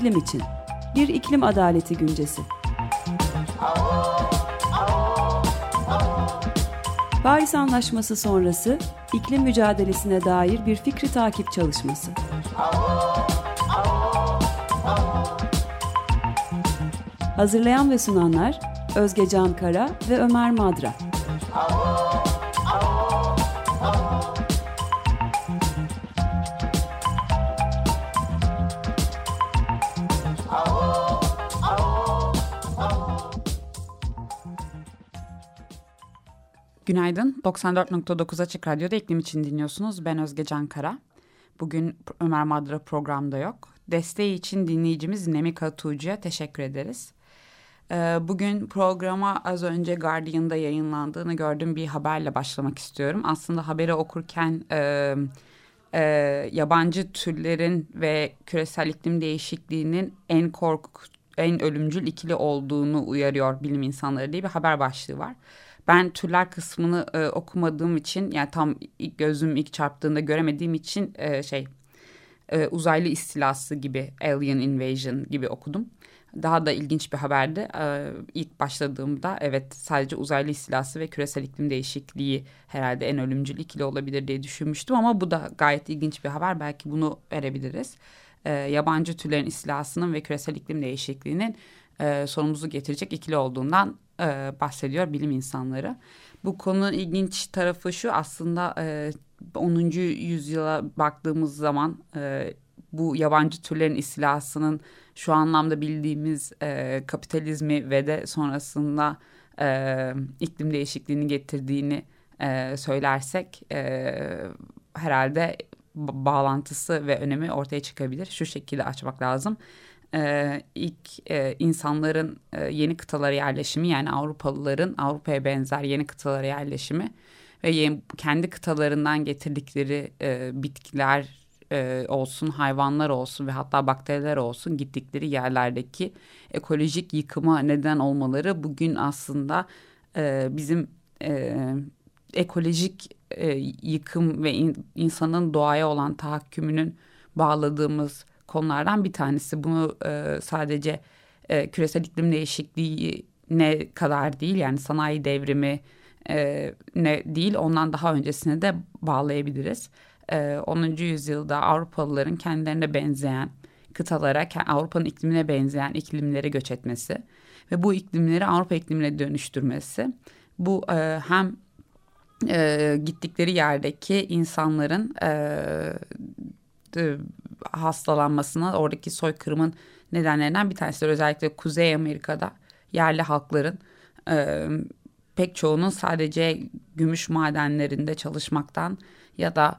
İklim için. Bir iklim adaleti güncesi. Paris Anlaşması sonrası iklim mücadelesine dair bir fikri takip çalışması. Hazırlayan ve sunanlar Özge Can Kara ve Ömer Madra. Günaydın. 94.9 Açık Radyo'da iklim için dinliyorsunuz. Ben Özge Can Kara. Bugün Ömer Madra programda yok. Desteği için dinleyicimiz Nemika Tuğcu'ya teşekkür ederiz. Bugün programa az önce Guardian'da yayınlandığını gördüğüm bir haberle başlamak istiyorum. Aslında haberi okurken yabancı türlerin ve küresel iklim değişikliğinin en ölümcül ikili olduğunu uyarıyor bilim insanları diye bir haber başlığı var. Ben türler kısmını okumadığım için, yani tam gözüm ilk çarptığında göremediğim için uzaylı istilası gibi, alien invasion gibi okudum. Daha da ilginç bir haberdi. İlk başladığımda evet, sadece uzaylı istilası ve küresel iklim değişikliği herhalde en ölümcül ikili olabilir diye düşünmüştüm. Ama bu da gayet ilginç bir haber. Belki bunu verebiliriz. Yabancı türlerin istilasının ve küresel iklim değişikliğinin sonumuzu getirecek ikili olduğundan bahsediyor bilim insanları. Bu konunun ilginç tarafı şu, aslında 10. yüzyıla baktığımız zaman bu yabancı türlerin istilasının şu anlamda bildiğimiz kapitalizmi ve de sonrasında iklim değişikliğini getirdiğini söylersek herhalde bağlantısı ve önemi ortaya çıkabilir. Şu şekilde açmak lazım. İlk insanların yeni kıtalara yerleşimi, yani Avrupalıların Avrupa'ya benzer yeni kıtalara yerleşimi ve kendi kıtalarından getirdikleri bitkiler olsun, hayvanlar olsun ve hatta bakteriler olsun, gittikleri yerlerdeki ekolojik yıkıma neden olmaları bugün aslında bizim ekolojik yıkım ve insanın doğaya olan tahakkümünün bağladığımız konulardan bir tanesi. Bunu sadece küresel iklim değişikliği ne kadar değil, yani sanayi devrimi ne değil, ondan daha öncesine de bağlayabiliriz. 10. yüzyılda Avrupalıların kendilerine benzeyen kıtalara, Avrupa'nın iklimine benzeyen iklimlere göç etmesi ve bu iklimleri Avrupa iklimine dönüştürmesi, bu hem gittikleri yerdeki insanların hastalanmasına, oradaki soykırımın nedenlerinden bir tanesi. Özellikle Kuzey Amerika'da yerli halkların pek çoğunun sadece gümüş madenlerinde çalışmaktan ya da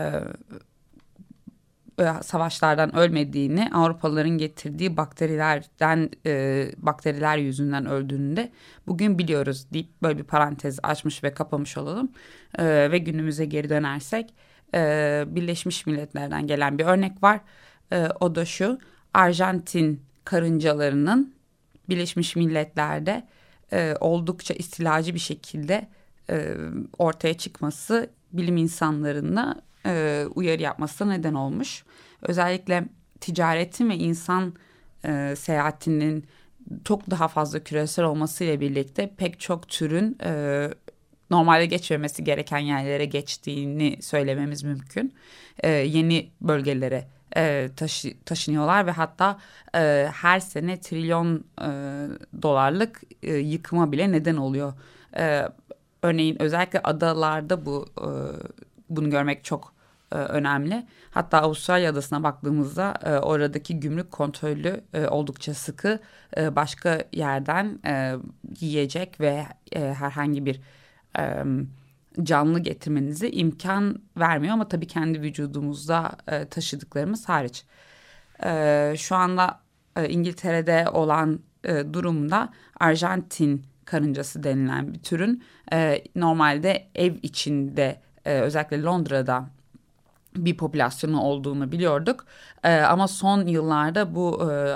savaşlardan ölmediğini, Avrupalıların getirdiği bakteriler yüzünden öldüğünü de bugün biliyoruz deyip böyle bir parantez açmış ve kapamış olalım. Ve günümüze geri dönersek Birleşmiş Milletler'den gelen bir örnek var. O da şu: Arjantin karıncalarının Birleşmiş Milletler'de oldukça istilacı bir şekilde ortaya çıkması bilim insanlarına uyarı yapmasına neden olmuş. Özellikle ticaretin ve insan seyahatinin çok daha fazla küresel olmasıyla birlikte pek çok türün normalde geçmemesi gereken yerlere geçtiğini söylememiz mümkün. Yeni bölgelere taşınıyorlar ve hatta her sene trilyon dolarlık yıkıma bile neden oluyor. Örneğin özellikle adalarda bunu görmek çok önemli. Hatta Avustralya adasına baktığımızda oradaki gümrük kontrolü oldukça sıkı. Başka yerden yiyecek ve herhangi bir canlı getirmenize imkan vermiyor, ama tabii kendi vücudumuzda taşıdıklarımız hariç. Şu anda İngiltere'de olan durumda Arjantin karıncası denilen bir türün normalde ev içinde, özellikle Londra'da bir popülasyonu olduğunu biliyorduk. Ama son yıllarda bu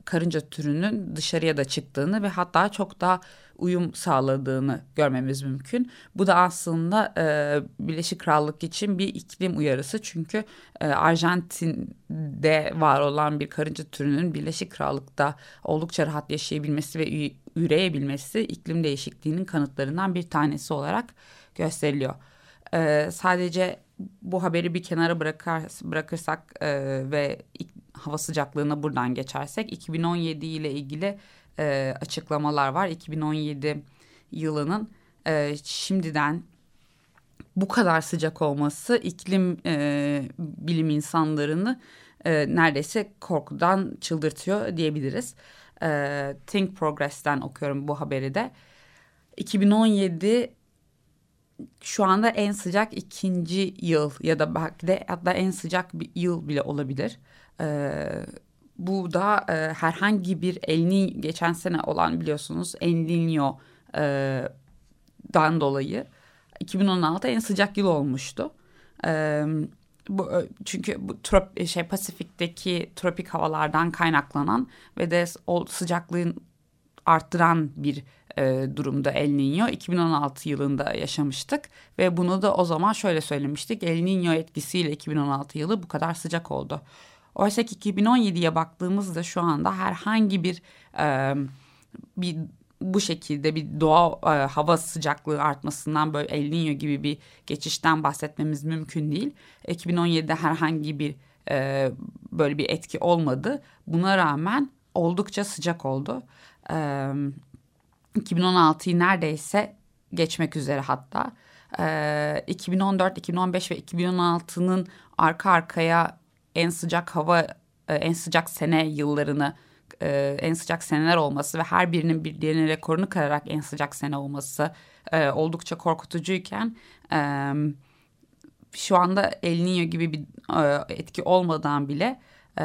karınca türünün dışarıya da çıktığını ve hatta çok daha uyum sağladığını görmemiz mümkün. Bu da aslında Birleşik Krallık için bir iklim uyarısı. Çünkü Arjantin'de var olan bir karınca türünün Birleşik Krallık'ta oldukça rahat yaşayabilmesi ve üreyebilmesi iklim değişikliğinin kanıtlarından bir tanesi olarak gösteriliyor. Sadece bu haberi bir kenara bırakırsak ve hava sıcaklığına buradan geçersek 2017 ile ilgili açıklamalar var. 2017 yılının şimdiden bu kadar sıcak olması iklim bilim insanlarını neredeyse korkudan çıldırtıyor diyebiliriz. Think Progress'ten okuyorum bu haberi de. 2017 şu anda en sıcak ikinci yıl ya da belki de hatta en sıcak bir yıl bile olabilir. Bu da herhangi bir geçen sene olan biliyorsunuz El Niño'dan dolayı 2016 en sıcak yıl olmuştu. Çünkü bu Pasifik'teki tropik havalardan kaynaklanan ve de o sıcaklığın arttıran bir durumda El Niño. 2016 yılında yaşamıştık ve bunu da o zaman şöyle söylemiştik. El Niño etkisiyle 2016 yılı bu kadar sıcak oldu. Oysa ki 2017'ye baktığımızda şu anda herhangi bir bu şekilde bir hava sıcaklığı artmasından böyle El Niño gibi bir geçişten bahsetmemiz mümkün değil. 2017'de herhangi bir böyle bir etki olmadı. Buna rağmen oldukça sıcak oldu. 2016'yı neredeyse geçmek üzere hatta. 2014, 2015 ve 2016'nın arka arkaya en sıcak sene yıllarını, en sıcak seneler olması ve her birinin bir diğerinin rekorunu kırarak en sıcak sene olması oldukça korkutucuyken şu anda El Niño gibi bir etki olmadan bile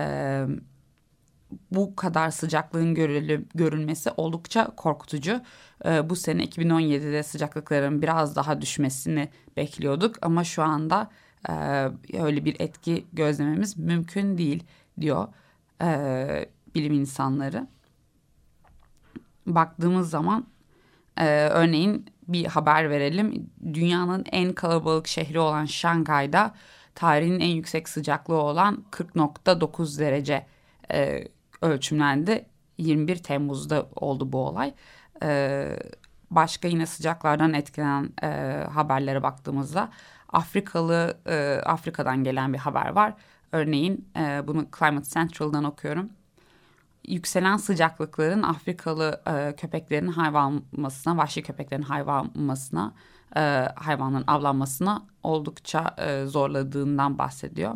bu kadar sıcaklığın görülmesi oldukça korkutucu. Bu sene 2017'de sıcaklıkların biraz daha düşmesini bekliyorduk ama şu anda öyle bir etki gözlememiz mümkün değil diyor bilim insanları. Baktığımız zaman örneğin bir haber verelim. Dünyanın en kalabalık şehri olan Şanghay'da tarihin en yüksek sıcaklığı olan 40.9 derece ölçümlendi. 21 Temmuz'da oldu bu olay. Başka yine sıcaklardan etkilenen haberlere baktığımızda Afrika'dan gelen bir haber var. Örneğin bunu Climate Central'dan okuyorum. Yükselen sıcaklıkların Afrikalı köpeklerin vahşi köpeklerin hayvanların avlanmasına oldukça zorladığından bahsediyor.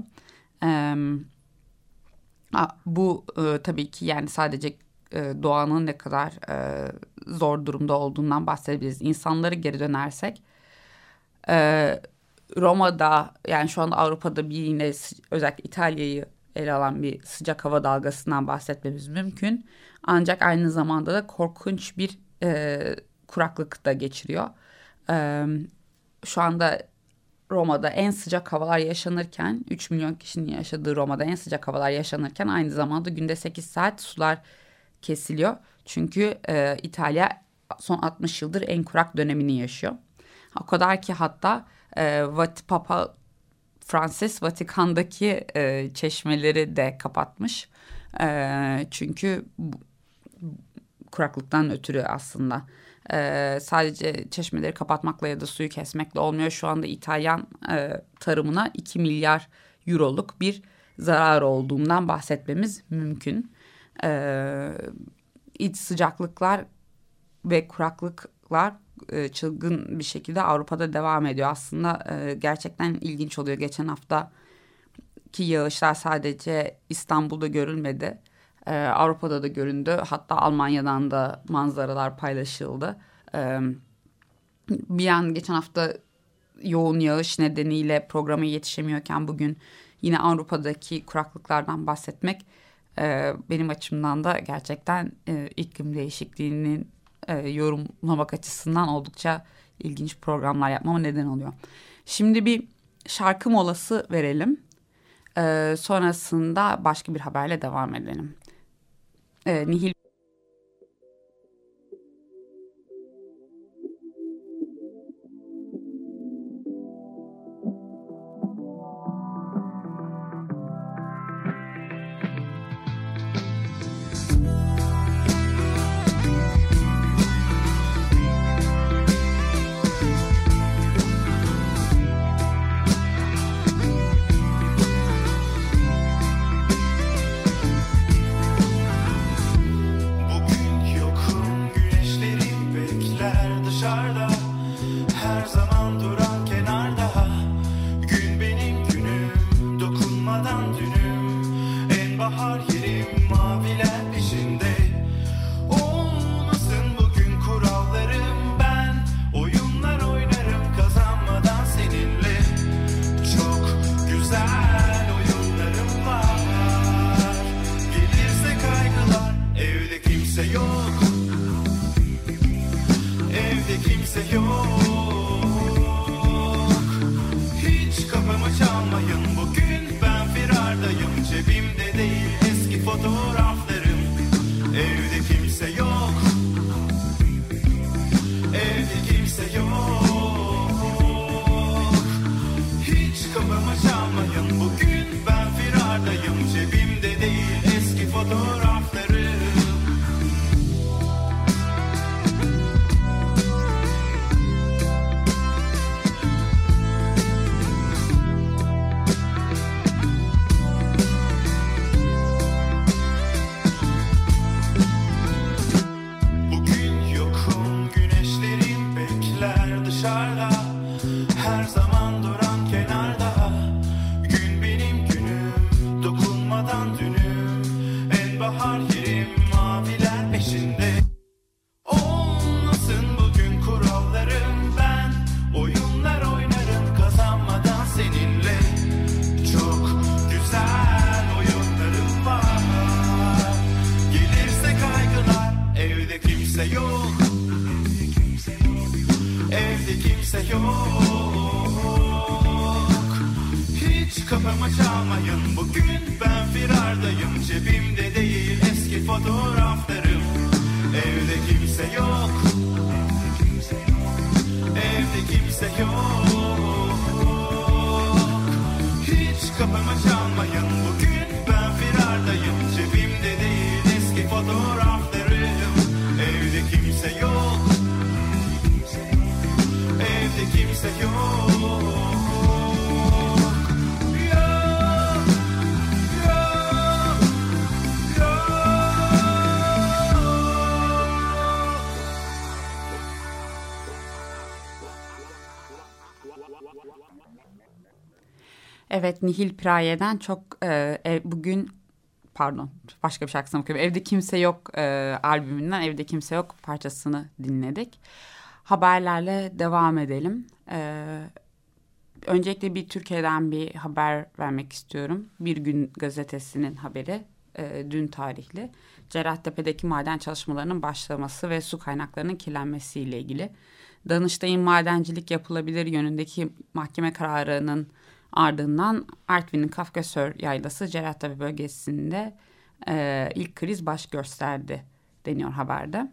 Bu tabii ki yani sadece doğanın ne kadar zor durumda olduğundan bahsedebiliriz. İnsanlara geri dönersek Roma'da yani şu anda Avrupa'da bir yine özellikle İtalya'yı ele alan bir sıcak hava dalgasından bahsetmemiz mümkün. Ancak aynı zamanda da korkunç bir kuraklık da geçiriyor. Şu anda Roma'da en sıcak havalar yaşanırken 3 milyon kişinin yaşadığı Roma'da en sıcak havalar yaşanırken aynı zamanda günde 8 saat sular kesiliyor. Çünkü İtalya son 60 yıldır en kurak dönemini yaşıyor. O kadar ki hatta Papa Francis Vatikan'daki çeşmeleri de kapatmış. Çünkü kuraklıktan ötürü aslında. Sadece çeşmeleri kapatmakla ya da suyu kesmekle olmuyor. Şu anda İtalyan tarımına 2 milyar euroluk bir zarar olduğundan bahsetmemiz mümkün. İç sıcaklıklar ve kuraklıklar çılgın bir şekilde Avrupa'da devam ediyor. Aslında gerçekten ilginç oluyor. Geçen haftaki yağışlar sadece İstanbul'da görülmedi. Avrupa'da da göründü. Hatta Almanya'dan da manzaralar paylaşıldı. Geçen hafta yoğun yağış nedeniyle programa yetişemiyorken bugün yine Avrupa'daki kuraklıklardan bahsetmek benim açımdan da gerçekten iklim değişikliğinin yorumlamak açısından oldukça ilginç programlar yapmama neden oluyor. Şimdi bir şarkı molası verelim. Sonrasında başka bir haberle devam edelim. Nihil Evet, Nihil Piraye'den bugün başka bir şarkısına bakıyorum. Evde Kimse Yok albümünden Evde Kimse Yok parçasını dinledik. Haberlerle devam edelim. Öncelikle Türkiye'den bir haber vermek istiyorum. Bir Gün gazetesinin haberi, dün tarihli. Cerrahtepe'deki maden çalışmalarının başlaması ve su kaynaklarının kirlenmesiyle ilgili. Danıştay'ın madencilik yapılabilir yönündeki mahkeme kararının ardından Artvin'in Kafkasör Yaylası Cerrahtepe bölgesinde ilk kriz baş gösterdi deniyor haberde.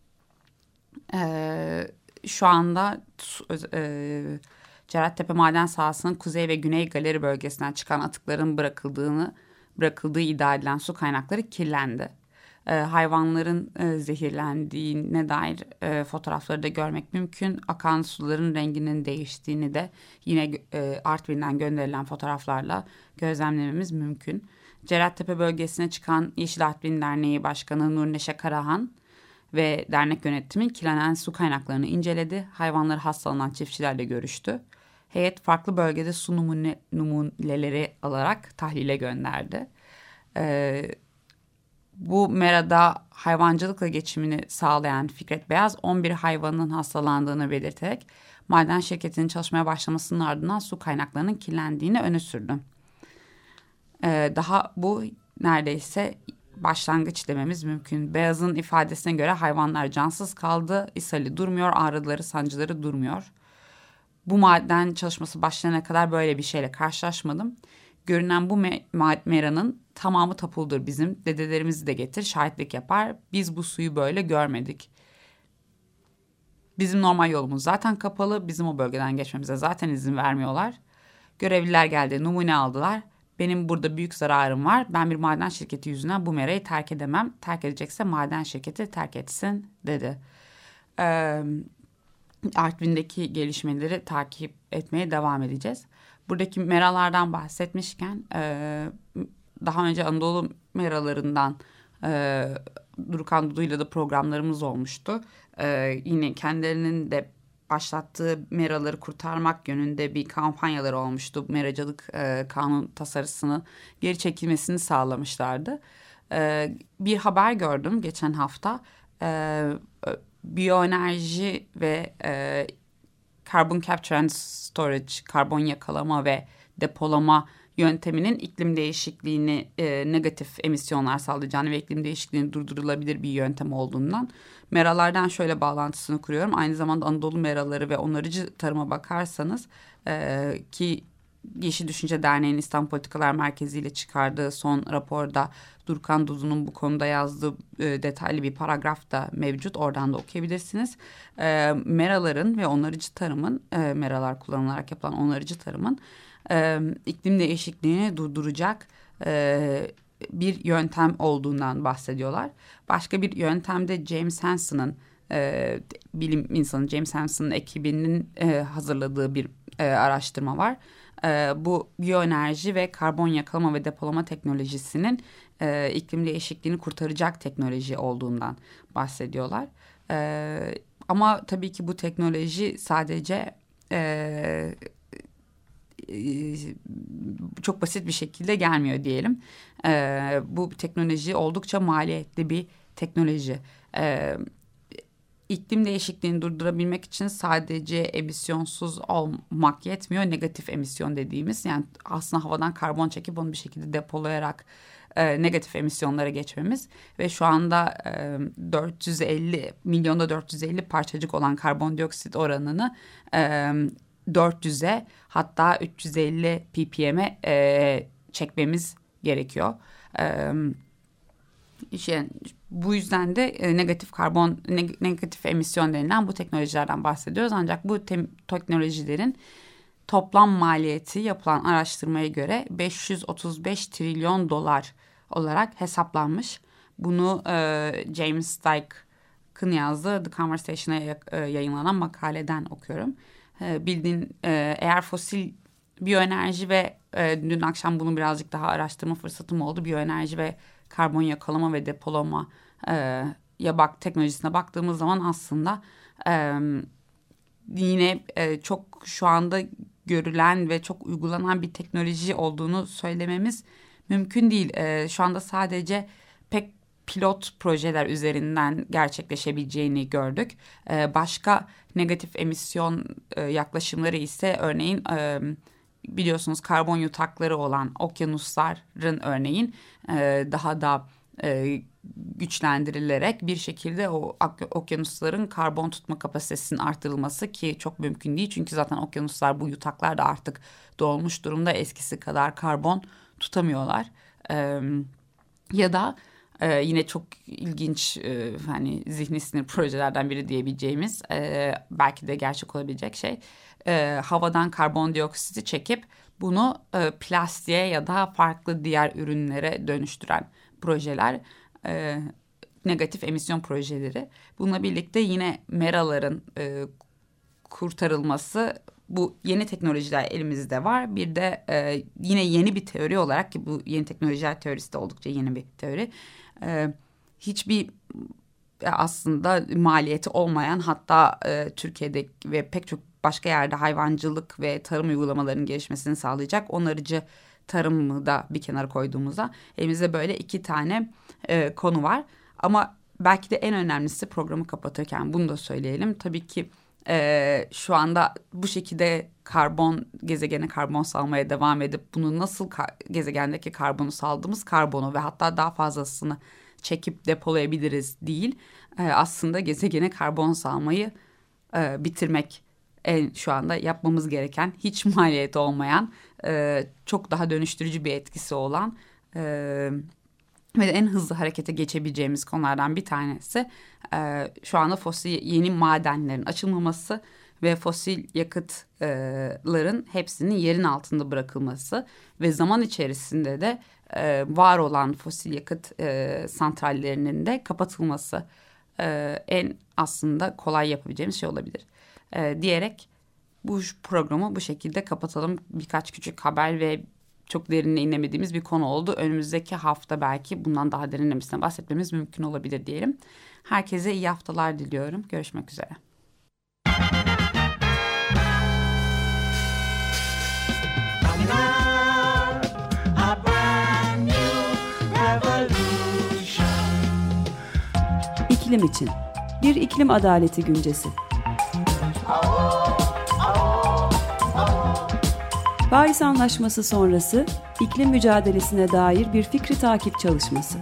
Şu anda Cerrahtepe maden sahasının kuzey ve güney galeri bölgesinden çıkan atıkların bırakıldığı iddia edilen su kaynakları kirlendi. Hayvanların zehirlendiğine dair fotoğrafları da görmek mümkün. Akan suların renginin değiştiğini de yine Artvin'den gönderilen fotoğraflarla gözlemlememiz mümkün. Cerrahtepe bölgesine çıkan Yeşil Artvin Derneği Başkanı Nurneşe Karahan ve dernek yönetimi kirlenen su kaynaklarını inceledi. Hayvanları hastalanan çiftçilerle görüştü. Heyet farklı bölgede su numuneleri alarak tahlile gönderdi. Bu merada hayvancılıkla geçimini sağlayan Fikret Beyaz 11 hayvanın hastalandığını belirterek maden şirketinin çalışmaya başlamasının ardından su kaynaklarının kirlendiğini öne sürdü. Daha bu neredeyse başlangıç dememiz mümkün. Beyaz'ın ifadesine göre hayvanlar cansız kaldı, ishali durmuyor, ağrıları, sancıları durmuyor. Bu maden çalışması başlayana kadar böyle bir şeyle karşılaşmadım. görünen bu meranın tamamı tapuldur bizim. Dedelerimizi de getir, şahitlik yapar. Biz bu suyu böyle görmedik. Bizim normal yolumuz zaten kapalı. Bizim o bölgeden geçmemize zaten izin vermiyorlar. Görevliler geldi, numune aldılar. Benim burada büyük zararım var. Ben bir maden şirketi yüzünden bu merayı terk edemem. Terk edecekse maden şirketi terk etsin dedi. Artvin'deki gelişmeleri takip etmeye devam edeceğiz. Buradaki meralardan bahsetmişken daha önce Anadolu meralarından Durukan Dudu'yla da programlarımız olmuştu. Yine kendilerinin de başlattığı meraları kurtarmak yönünde bir kampanyaları olmuştu. Meracılık kanun tasarısını geri çekilmesini sağlamışlardı. Bir haber gördüm geçen hafta. Biyoenerji ve carbon capture and storage, karbon yakalama ve depolama yönteminin iklim değişikliğini negatif emisyonlar sağlayacağını ve iklim değişikliğini durdurulabilir bir yöntem olduğundan meralardan şöyle bağlantısını kuruyorum. Aynı zamanda Anadolu meraları ve onarıcı tarıma bakarsanız ki Yeşil Düşünce Derneği'nin İstanbul Politikalar Merkezi ile çıkardığı son raporda Durkan Dudu'nun bu konuda yazdığı detaylı bir paragraf da mevcut. Oradan da okuyabilirsiniz. Meraların ve onarıcı tarımın, meralar kullanılarak yapılan onarıcı tarımın iklim değişikliğini durduracak bir yöntem olduğundan bahsediyorlar. Başka bir yöntemde James Hansen'ın, bilim insanı James Hansen'ın ekibinin hazırladığı bir araştırma var. Bu biyoenerji ve karbon yakalama ve depolama teknolojisinin iklim değişikliğini kurtaracak teknoloji olduğundan bahsediyorlar. Ama tabii ki bu teknoloji sadece çok basit bir şekilde gelmiyor diyelim. Bu teknoloji oldukça maliyetli bir teknoloji. İklim değişikliğini durdurabilmek için sadece emisyonsuz olmak yetmiyor. Negatif emisyon dediğimiz, yani aslında havadan karbon çekip onu bir şekilde depolayarak negatif emisyonlara geçmemiz ve şu anda 450 parçacık olan karbondioksit oranını 400'e hatta 350 ppm'e çekmemiz gerekiyor. Bu yüzden de negatif emisyon denilen bu teknolojilerden bahsediyoruz. Ancak bu teknolojilerin toplam maliyeti yapılan araştırmaya göre 535 trilyon dolar olarak hesaplanmış. Bunu James Dyke'ın yazdığı The Conversation'a yayınlanan makaleden okuyorum. Bildiğin eğer fosil biyoenerji ve dün akşam bunu birazcık daha araştırma fırsatım oldu. Biyoenerji ve karbon yakalama ve depolama teknolojisine baktığımız zaman aslında yine çok şu anda görülen ve çok uygulanan bir teknoloji olduğunu söylememiz mümkün değil. Şu anda sadece pek pilot projeler üzerinden gerçekleşebileceğini gördük. Başka negatif emisyon yaklaşımları ise örneğin biliyorsunuz karbon yutakları olan okyanusların örneğin daha da güçlendirilerek bir şekilde o okyanusların karbon tutma kapasitesinin artırılması, ki çok mümkün değil. Çünkü zaten okyanuslar, bu yutaklar da artık dolmuş durumda, eskisi kadar karbon tutamıyorlar. Ya da yine çok ilginç hani zihni sinir projelerden biri diyebileceğimiz belki de gerçek olabilecek şey havadan karbondioksiti çekip bunu plastiğe ya da farklı diğer ürünlere dönüştüren projeler, negatif emisyon projeleri. Bununla birlikte yine meraların kurtarılması, bu yeni teknolojiler elimizde var. Bir de yine yeni bir teori olarak, ki bu yeni teknolojiler teorisi de oldukça yeni bir teori. Hiçbir aslında maliyeti olmayan, hatta Türkiye'de ve pek çok başka yerde hayvancılık ve tarım uygulamalarının gelişmesini sağlayacak onarıcı tarımı da bir kenara koyduğumuzda elimizde böyle iki tane konu var. Ama belki de en önemlisi, programı kapatırken bunu da söyleyelim. Tabii ki şu anda bu şekilde gezegene karbon salmaya devam edip bunu nasıl gezegendeki karbonu saldığımız karbonu ve hatta daha fazlasını çekip depolayabiliriz değil. Aslında gezegene karbon salmayı bitirmek şu anda yapmamız gereken, hiç maliyeti olmayan çok daha dönüştürücü bir etkisi olan ve en hızlı harekete geçebileceğimiz konulardan bir tanesi şu anda fosil yeni madenlerin açılmaması ve fosil yakıtların hepsinin yerin altında bırakılması ve zaman içerisinde de var olan fosil yakıt santrallerinin de kapatılması en aslında kolay yapabileceğimiz şey olabilir diyerek bu programı bu şekilde kapatalım. Birkaç küçük haber ve çok derinine inemediğimiz bir konu oldu. Önümüzdeki hafta belki bundan daha derinlemesine bahsetmemiz mümkün olabilir diyelim. Herkese iyi haftalar diliyorum. Görüşmek üzere. İklim için bir iklim adaleti güncesi. Paris Anlaşması sonrası iklim mücadelesine dair bir fikri takip çalışması.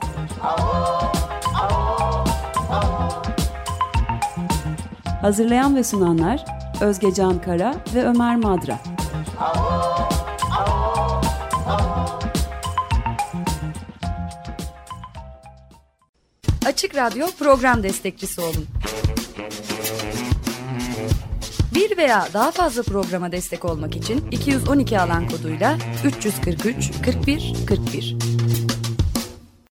Hazırlayan ve sunanlar Özge Can Kara ve Ömer Madra. Açık Radyo program destekçisi olun. Bir veya daha fazla programa destek olmak için 212 alan koduyla 343 41 41.